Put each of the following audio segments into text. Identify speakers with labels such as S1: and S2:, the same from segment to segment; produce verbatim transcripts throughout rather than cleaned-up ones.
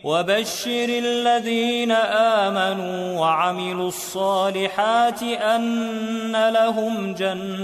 S1: وبشر الذين آمنوا وعملوا الصالحات أن لهم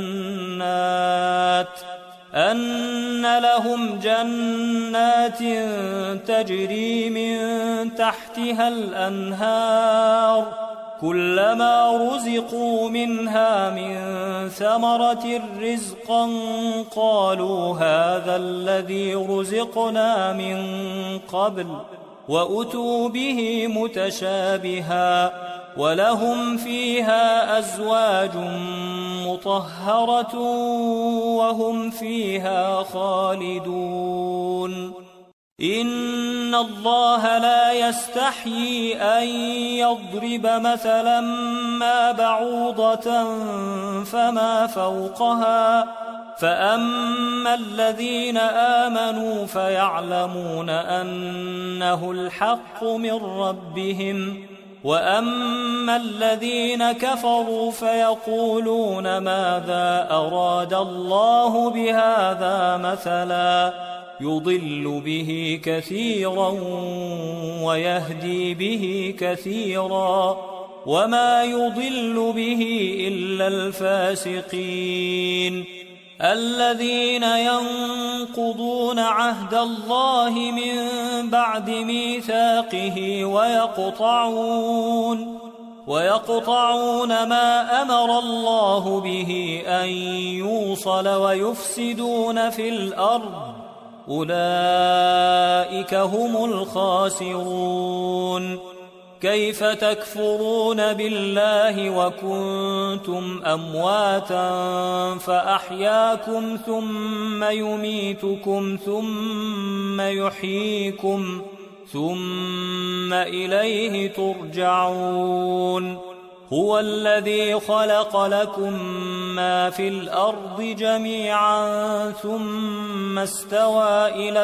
S1: جنات أن لهم جنات تجري من تحتها الأنهار كلما رزقوا منها من ثمرة رزقا قالوا هذا الذي رزقنا من قبل وأتوا به متشابها ولهم فيها أزواج مطهرة وهم فيها خالدون إن الله لا يستحيي أن يضرب مثلا ما بعوضة فما فوقها فأما الذين آمنوا فيعلمون أنه الحق من ربهم وأما الذين كفروا فيقولون ماذا أراد الله بهذا مثلا يضل به كثيرا ويهدي به كثيرا وما يضل به إلا الفاسقين الذين ينقضون عهد الله من بعد ميثاقه ويقطعون ويقطعون ما أمر الله به أن يوصل ويفسدون في الأرض أولئك هم الخاسرون كيف تكفرون بالله وكنتم أمواتا فأحياكم ثم يميتكم ثم يحييكم ثم إليه ترجعون هو الذي خلق لكم ما في الأرض جميعا ثم استوى إلى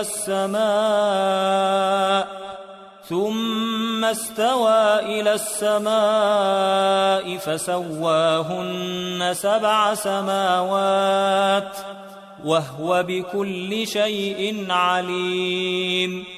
S1: السماء ثم استوى إلى السماء فسواهن سبع سماوات وهو بكل شيء عليم